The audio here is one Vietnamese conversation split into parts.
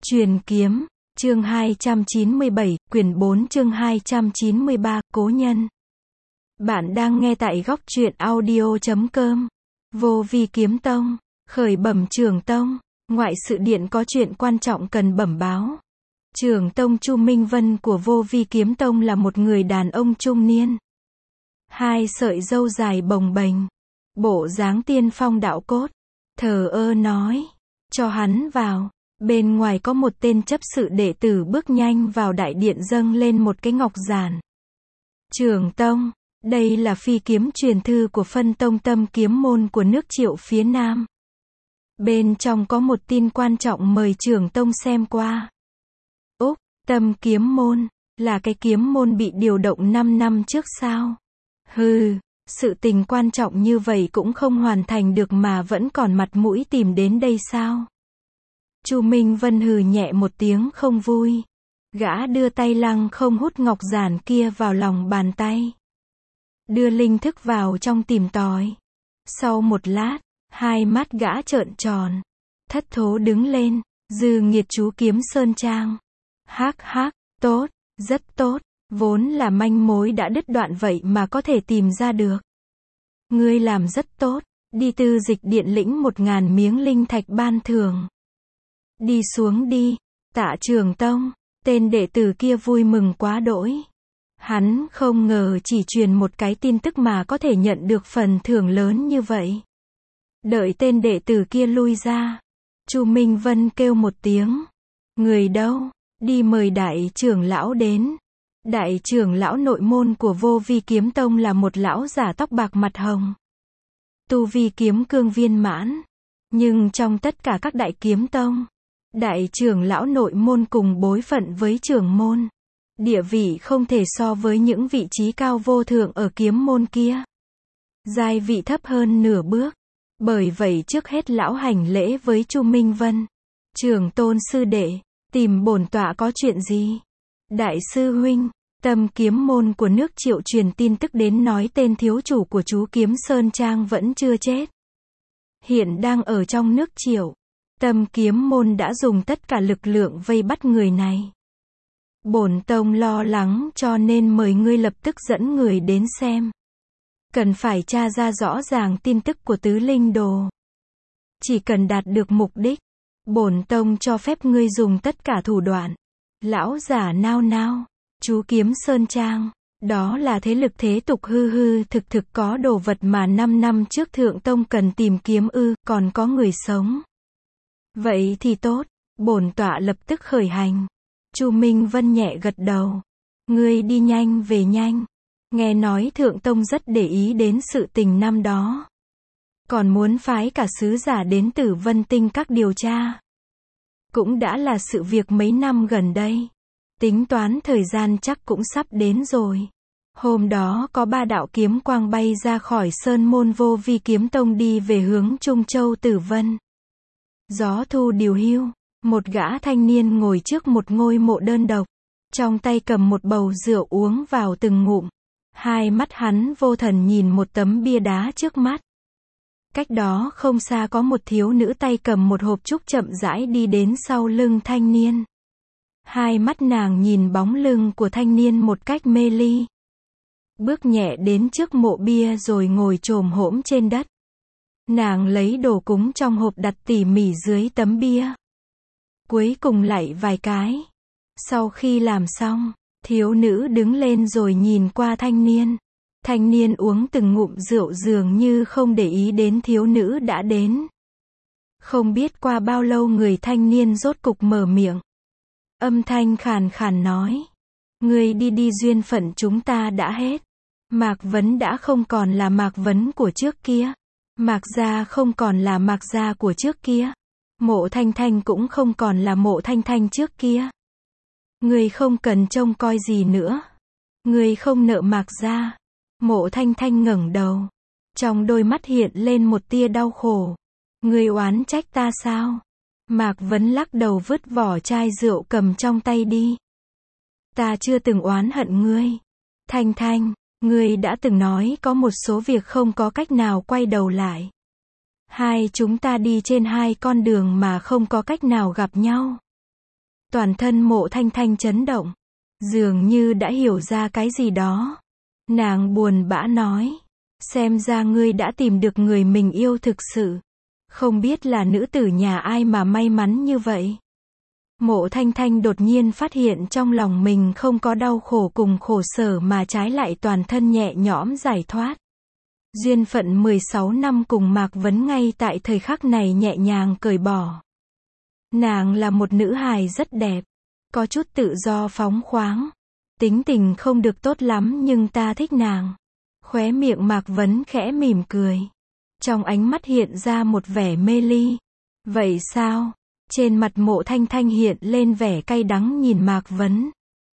Truyền kiếm, chương 297, quyển 4 chương 293, Cố nhân. Bạn đang nghe tại góc truyện audio.com. Vô vi kiếm tông, khởi bẩm trưởng tông, ngoại sự điện có chuyện quan trọng cần bẩm báo. Trưởng tông Chu Minh Vân của Vô Vi Kiếm Tông là một người đàn ông trung niên. Hai sợi râu dài bồng bềnh, bộ dáng tiên phong đạo cốt, thờ ơ nói, cho hắn vào. Bên ngoài có một tên chấp sự đệ tử bước nhanh vào đại điện dâng lên một cái ngọc giản. Trưởng tông, đây là phi kiếm truyền thư của phân tông Tâm Kiếm môn của nước Triệu phía Nam. Bên trong có một tin quan trọng mời trưởng tông xem qua. Úc, Tâm Kiếm môn, là cái kiếm môn bị điều động 5 năm trước sao? Hừ, sự tình quan trọng như vậy cũng không hoàn thành được mà vẫn còn mặt mũi tìm đến đây sao? Chu Minh Vân hừ nhẹ một tiếng không vui. Gã đưa tay lăng không hút ngọc giản kia vào lòng bàn tay. Đưa linh thức vào trong tìm tòi. Sau một lát, hai mắt gã trợn tròn. Thất thố đứng lên, dư nghiệt chú Kiếm Sơn Trang. Hắc hắc, tốt, rất tốt, vốn là manh mối đã đứt đoạn vậy mà có thể tìm ra được. Ngươi làm rất tốt, đi Tư Dịch Điện lĩnh 1000 miếng linh thạch ban thưởng. Đi xuống đi, Tạ trưởng tông, tên đệ tử kia vui mừng quá đỗi. Hắn không ngờ chỉ truyền một cái tin tức mà có thể nhận được phần thưởng lớn như vậy. Đợi tên đệ tử kia lui ra, Chu Minh Vân kêu một tiếng. Người đâu? Đi mời đại trưởng lão đến. Đại trưởng lão nội môn của Vô Vi Kiếm Tông là một lão giả tóc bạc mặt hồng. Tu vi kiếm cương viên mãn. Nhưng trong tất cả các đại kiếm tông, đại trưởng lão nội môn cùng bối phận với trưởng môn. Địa vị không thể so với những vị trí cao vô thượng ở kiếm môn kia. Giai vị thấp hơn nửa bước. Bởi vậy trước hết lão hành lễ với Chu Minh Vân. Trưởng tôn sư đệ, tìm bổn tọa có chuyện gì? Đại sư huynh, Tâm Kiếm môn của nước Triệu truyền tin tức đến nói tên thiếu chủ của chú Kiếm Sơn Trang vẫn chưa chết. Hiện đang ở trong nước Triệu. Tâm Kiếm môn đã dùng tất cả lực lượng vây bắt người này. Bổn tông lo lắng cho nên mời ngươi lập tức dẫn người đến xem. Cần phải tra ra rõ ràng tin tức của tứ linh đồ. Chỉ cần đạt được mục đích, bổn tông cho phép ngươi dùng tất cả thủ đoạn. Lão giả nao nao, chú Kiếm Sơn Trang, đó là thế lực thế tục hư hư thực thực có đồ vật mà 5 năm trước thượng tông cần tìm kiếm còn có người sống. Vậy thì tốt, bổn tọa lập tức khởi hành. Chu Minh Vân nhẹ gật đầu. Ngươi đi nhanh về nhanh. Nghe nói thượng tông rất để ý đến sự tình năm đó. Còn muốn phái cả sứ giả đến Tử Vân Tinh các điều tra. Cũng đã là sự việc mấy năm gần đây. Tính toán thời gian chắc cũng sắp đến rồi. Hôm đó có 3 đạo kiếm quang bay ra khỏi sơn môn Vô Vi Kiếm Tông đi về hướng Trung Châu Tử Vân. Gió thu điều hiu, một gã thanh niên ngồi trước một ngôi mộ đơn độc, trong tay cầm một bầu rượu uống vào từng ngụm. Hai mắt hắn vô thần nhìn một tấm bia đá trước mắt. Cách đó không xa có một thiếu nữ tay cầm một hộp trúc chậm rãi đi đến sau lưng thanh niên. Hai mắt nàng nhìn bóng lưng của thanh niên một cách mê ly. Bước nhẹ đến trước mộ bia rồi ngồi chồm hổm trên đất. Nàng lấy đồ cúng trong hộp đặt tỉ mỉ dưới tấm bia. Cuối cùng lạy vài cái. Sau khi làm xong, thiếu nữ đứng lên rồi nhìn qua thanh niên. Thanh niên uống từng ngụm rượu dường như không để ý đến thiếu nữ đã đến. Không biết qua bao lâu người thanh niên rốt cục mở miệng. Âm thanh khàn khàn nói. Ngươi đi duyên phận chúng ta đã hết. Mạc Vấn đã không còn là Mạc Vấn của trước kia. Mạc Gia không còn là Mạc Gia của trước kia. Mộ Thanh Thanh cũng không còn là Mộ Thanh Thanh trước kia. Ngươi không cần trông coi gì nữa. Ngươi không nợ Mạc Gia. Mộ Thanh Thanh ngẩng đầu. Trong đôi mắt hiện lên một tia đau khổ. Ngươi oán trách ta sao? Mạc Vấn lắc đầu vứt vỏ chai rượu cầm trong tay đi. Ta chưa từng oán hận ngươi. Thanh Thanh, ngươi đã từng nói có một số việc không có cách nào quay đầu lại. Hai chúng ta đi trên hai con đường mà không có cách nào gặp nhau. Toàn thân Mộ Thanh Thanh chấn động. Dường như đã hiểu ra cái gì đó. Nàng buồn bã nói. Xem ra ngươi đã tìm được người mình yêu thực sự. Không biết là nữ tử nhà ai mà may mắn như vậy. Mộ Thanh Thanh đột nhiên phát hiện trong lòng mình không có đau khổ cùng khổ sở mà trái lại toàn thân nhẹ nhõm giải thoát. Duyên phận 16 năm cùng Mạc Vấn ngay tại thời khắc này nhẹ nhàng cởi bỏ. Nàng là một nữ hài rất đẹp, có chút tự do phóng khoáng. Tính tình không được tốt lắm nhưng ta thích nàng. Khóe miệng Mạc Vấn khẽ mỉm cười. Trong ánh mắt hiện ra một vẻ mê ly. Vậy sao? Trên mặt Mộ Thanh Thanh hiện lên vẻ cay đắng nhìn Mạc Vấn.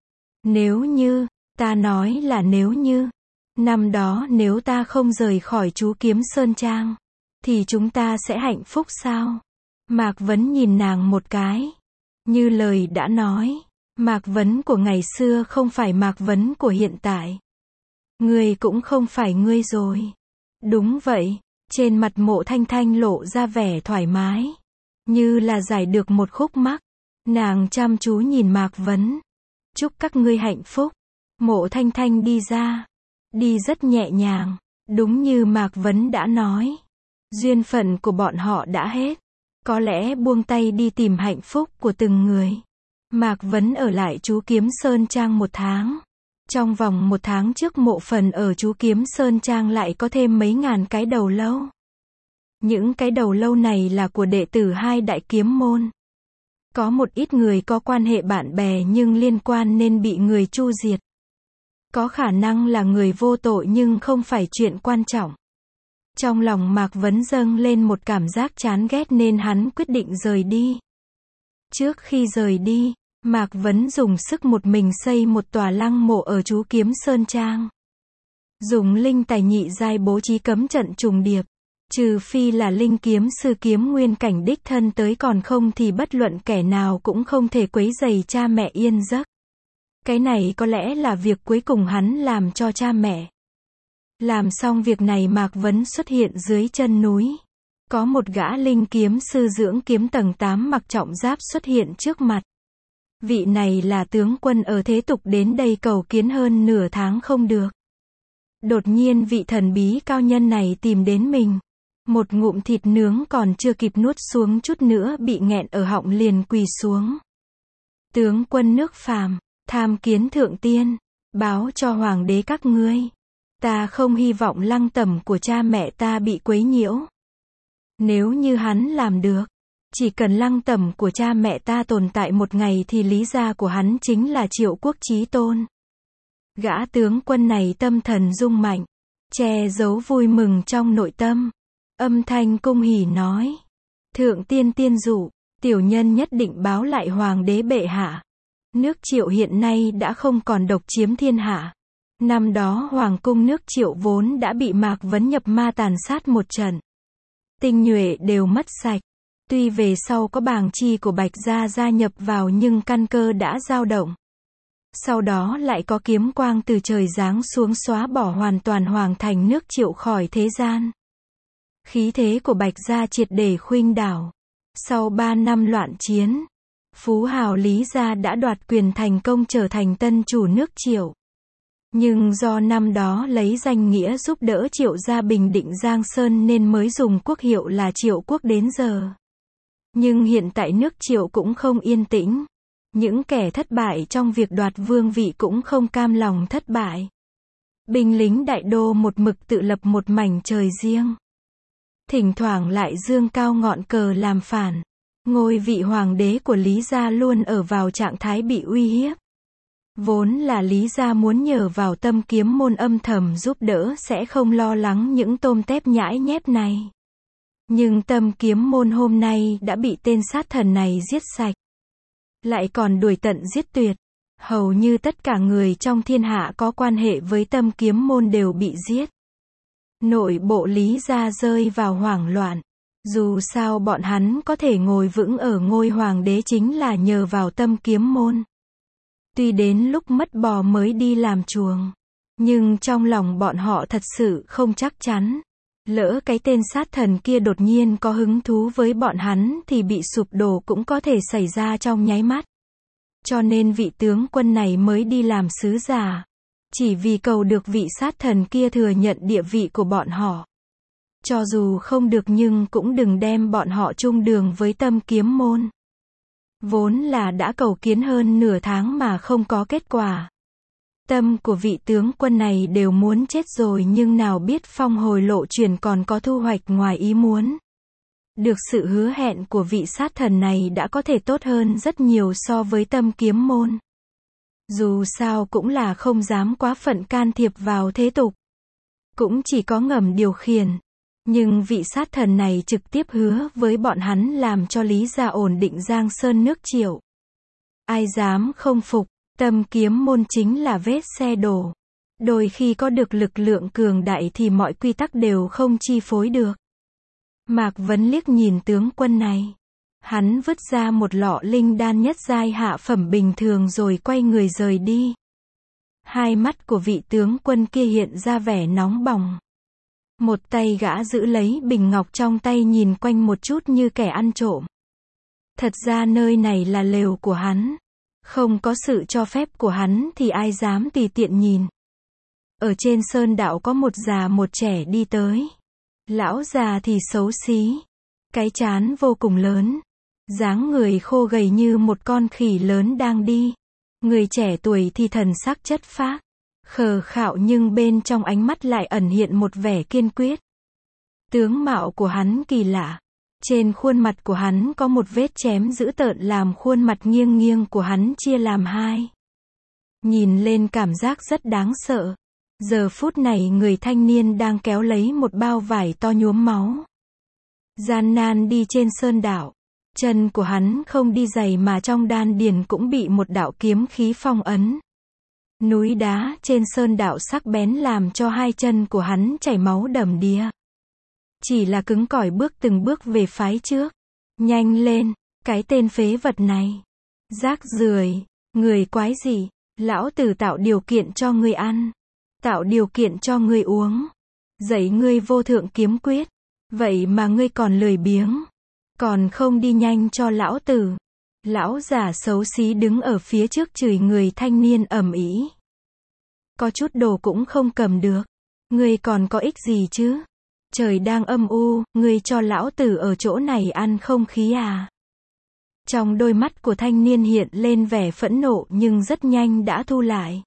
Nếu như, ta nói là nếu như, năm đó nếu ta không rời khỏi chú Kiếm Sơn Trang, thì chúng ta sẽ hạnh phúc sao? Mạc Vấn nhìn nàng một cái. Như lời đã nói, Mạc Vấn của ngày xưa không phải Mạc Vấn của hiện tại. Ngươi cũng không phải ngươi rồi. Đúng vậy, trên mặt Mộ Thanh Thanh lộ ra vẻ thoải mái. Như là giải được một khúc mắc. Nàng chăm chú nhìn Mạc Vấn. Chúc các ngươi hạnh phúc. Mộ Thanh Thanh đi ra. Đi rất nhẹ nhàng. Đúng như Mạc Vấn đã nói. Duyên phận của bọn họ đã hết. Có lẽ buông tay đi tìm hạnh phúc của từng người. Mạc Vấn ở lại chú Kiếm Sơn Trang 1 tháng. Trong vòng 1 tháng trước mộ phần ở chú Kiếm Sơn Trang lại có thêm mấy ngàn cái đầu lâu. Những cái đầu lâu này là của đệ tử 2 đại kiếm môn. Có một ít người có quan hệ bạn bè nhưng liên quan nên bị người chu diệt. Có khả năng là người vô tội nhưng không phải chuyện quan trọng. Trong lòng Mạc Vấn dâng lên một cảm giác chán ghét nên hắn quyết định rời đi. Trước khi rời đi, Mạc Vấn dùng sức một mình xây một tòa lăng mộ ở chú Kiếm Sơn Trang. Dùng linh tài nhị giai bố trí cấm trận trùng điệp. Trừ phi là linh kiếm sư kiếm nguyên cảnh đích thân tới, còn không thì bất luận kẻ nào cũng không thể quấy rầy cha mẹ yên giấc. Cái này có lẽ là việc cuối cùng hắn làm cho cha mẹ. Làm xong việc này Mạc Vấn xuất hiện dưới chân núi. Có một gã linh kiếm sư dưỡng kiếm tầng 8 mặc trọng giáp xuất hiện trước mặt. Vị này là tướng quân ở thế tục đến đây cầu kiến hơn nửa tháng không được. Đột nhiên vị thần bí cao nhân này tìm đến mình. Một ngụm thịt nướng còn chưa kịp nuốt xuống chút nữa bị nghẹn ở họng liền quỳ xuống. Tướng quân nước Phàm, tham kiến thượng tiên, báo cho hoàng đế các ngươi. Ta không hy vọng lăng tẩm của cha mẹ ta bị quấy nhiễu. Nếu như hắn làm được, chỉ cần lăng tẩm của cha mẹ ta tồn tại một ngày thì lý gia của hắn chính là Triệu Quốc Chí Tôn. Gã tướng quân này tâm thần rung mạnh, che giấu vui mừng trong nội tâm. Âm thanh cung hỉ nói. Thượng tiên tiên dụ, tiểu nhân nhất định báo lại hoàng đế bệ hạ. Nước Triệu hiện nay đã không còn độc chiếm thiên hạ. Năm đó hoàng cung nước Triệu vốn đã bị Mạc Vấn nhập ma tàn sát một trận. Tinh nhuệ đều mất sạch. Tuy về sau có bàng chi của Bạch Gia gia nhập vào nhưng căn cơ đã dao động. Sau đó lại có kiếm quang từ trời giáng xuống xóa bỏ hoàn toàn hoàng thành nước Triệu khỏi thế gian. Khí thế của Bạch Gia triệt để khuynh đảo. Sau 3 năm loạn chiến, phú hào Lý Gia đã đoạt quyền thành công trở thành tân chủ nước Triệu. Nhưng do năm đó lấy danh nghĩa giúp đỡ Triệu gia bình định Giang Sơn nên mới dùng quốc hiệu là Triệu Quốc đến giờ. Nhưng hiện tại nước Triệu cũng không yên tĩnh. Những kẻ thất bại trong việc đoạt vương vị cũng không cam lòng thất bại. Binh lính đại đô một mực tự lập một mảnh trời riêng. Thỉnh thoảng lại dương cao ngọn cờ làm phản. Ngôi vị hoàng đế của Lý Gia luôn ở vào trạng thái bị uy hiếp. Vốn là Lý Gia muốn nhờ vào Tâm Kiếm môn âm thầm giúp đỡ sẽ không lo lắng những tôm tép nhãi nhép này. Nhưng Tâm Kiếm môn hôm nay đã bị tên sát thần này giết sạch. Lại còn đuổi tận giết tuyệt. Hầu như tất cả người trong thiên hạ có quan hệ với Tâm Kiếm môn đều bị giết. Nội bộ Lý Gia rơi vào hoảng loạn. Dù sao bọn hắn có thể ngồi vững ở ngôi hoàng đế chính là nhờ vào Tâm Kiếm môn. Tuy đến lúc mất bò mới đi làm chuồng, nhưng trong lòng bọn họ thật sự không chắc chắn. Lỡ cái tên sát thần kia đột nhiên có hứng thú với bọn hắn thì bị sụp đổ cũng có thể xảy ra trong nháy mắt. Cho nên vị tướng quân này mới đi làm sứ giả. Chỉ vì cầu được vị sát thần kia thừa nhận địa vị của bọn họ. Cho dù không được nhưng cũng đừng đem bọn họ chung đường với Tâm Kiếm Môn. Vốn là đã cầu kiến hơn nửa tháng mà không có kết quả. Tâm của vị tướng quân này đều muốn chết rồi nhưng nào biết phong hồi lộ chuyển còn có thu hoạch ngoài ý muốn. Được sự hứa hẹn của vị sát thần này đã có thể tốt hơn rất nhiều so với Tâm Kiếm Môn. Dù sao cũng là không dám quá phận can thiệp vào thế tục. Cũng chỉ có ngầm điều khiển. Nhưng vị sát thần này trực tiếp hứa với bọn hắn làm cho Lý gia ổn định Giang Sơn nước Triệu. Ai dám không phục, Tâm Kiếm Môn chính là vết xe đổ. Đôi khi có được lực lượng cường đại thì mọi quy tắc đều không chi phối được. Mạc Vấn liếc nhìn tướng quân này. Hắn vứt ra một lọ linh đan nhất giai hạ phẩm bình thường rồi quay người rời đi. Hai mắt của vị tướng quân kia hiện ra vẻ nóng bỏng. Một tay gã giữ lấy bình ngọc trong tay nhìn quanh một chút như kẻ ăn trộm. Thật ra nơi này là lều của hắn. Không có sự cho phép của hắn thì ai dám tùy tiện nhìn. Ở trên sơn đạo có một già một trẻ đi tới. Lão già thì xấu xí. Cái trán vô cùng lớn. Dáng người khô gầy như một con khỉ lớn đang đi. Người trẻ tuổi thì thần sắc chất phác. Khờ khạo nhưng bên trong ánh mắt lại ẩn hiện một vẻ kiên quyết. Tướng mạo của hắn kỳ lạ. Trên khuôn mặt của hắn có một vết chém dữ tợn làm khuôn mặt nghiêng nghiêng của hắn chia làm hai. Nhìn lên cảm giác rất đáng sợ. Giờ phút này người thanh niên đang kéo lấy một bao vải to nhuốm máu. Gian nan đi trên sơn đạo. Chân của hắn không đi giày mà trong đan điền cũng bị một đạo kiếm khí phong ấn. Núi đá trên sơn đạo sắc bén làm cho hai chân của hắn chảy máu đầm đìa. Chỉ là cứng cỏi bước từng bước về phái trước. Nhanh lên, cái tên phế vật này. Rác rưởi, người quái gì, lão tử tạo điều kiện cho ngươi ăn. Tạo điều kiện cho ngươi uống. Dạy ngươi vô thượng kiếm quyết. Vậy mà ngươi còn lười biếng. Còn không đi nhanh cho lão tử. Lão già xấu xí đứng ở phía trước chửi người thanh niên ầm ĩ. Có chút đồ cũng không cầm được. Ngươi còn có ích gì chứ? Trời đang âm u, ngươi cho lão tử ở chỗ này ăn không khí à? Trong đôi mắt của thanh niên hiện lên vẻ phẫn nộ nhưng rất nhanh đã thu lại.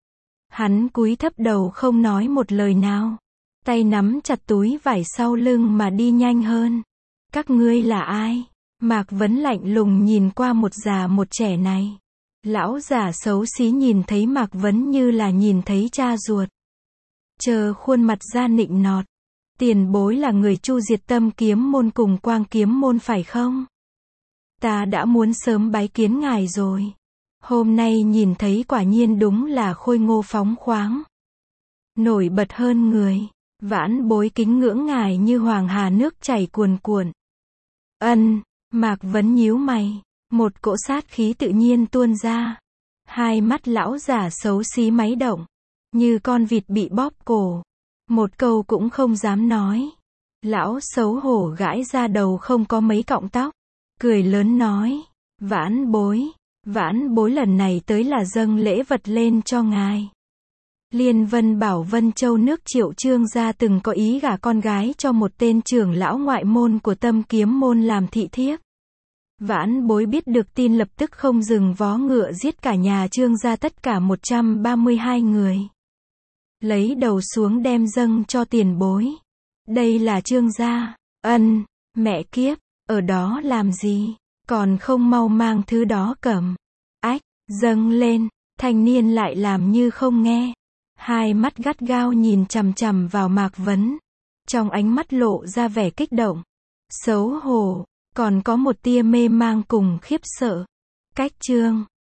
Hắn cúi thấp đầu không nói một lời nào. Tay nắm chặt túi vải sau lưng mà đi nhanh hơn. Các ngươi là ai? Mạc Vấn lạnh lùng nhìn qua một già một trẻ này. Lão già xấu xí nhìn thấy Mạc Vấn như là nhìn thấy cha ruột. Chờ khuôn mặt ra nịnh nọt. Tiền bối là người chu diệt Tâm Kiếm Môn cùng Quang Kiếm Môn phải không? Ta đã muốn sớm bái kiến ngài rồi. Hôm nay nhìn thấy quả nhiên đúng là khôi ngô phóng khoáng. Nổi bật hơn người. Vãn bối kính ngưỡng ngài như hoàng hà nước chảy cuồn cuộn. Mạc Vấn nhíu mày. Một cỗ sát khí tự nhiên tuôn ra. Hai mắt lão già xấu xí máy động. Như con vịt bị bóp cổ. Một câu cũng không dám nói. Lão xấu hổ gãi ra đầu không có mấy cọng tóc. Cười lớn nói. Vãn bối lần này tới là dâng lễ vật lên cho ngài. Liên Vân bảo Vân Châu nước Triệu Trương gia từng có ý gả con gái cho một tên trưởng lão ngoại môn của Tâm Kiếm Môn làm thị thiếp. Vãn bối biết được tin lập tức không dừng vó ngựa giết cả nhà Trương gia tất cả 132 người. Lấy đầu xuống đem dâng cho tiền bối. Đây là Trương gia. Mẹ kiếp, ở đó làm gì? Còn không mau mang thứ đó cầm. Ách, dâng lên, thanh niên lại làm như không nghe. Hai mắt gắt gao nhìn chằm chằm vào Mạc Vấn. Trong ánh mắt lộ ra vẻ kích động. Xấu hổ, còn có một tia mê mang cùng khiếp sợ. Cách chương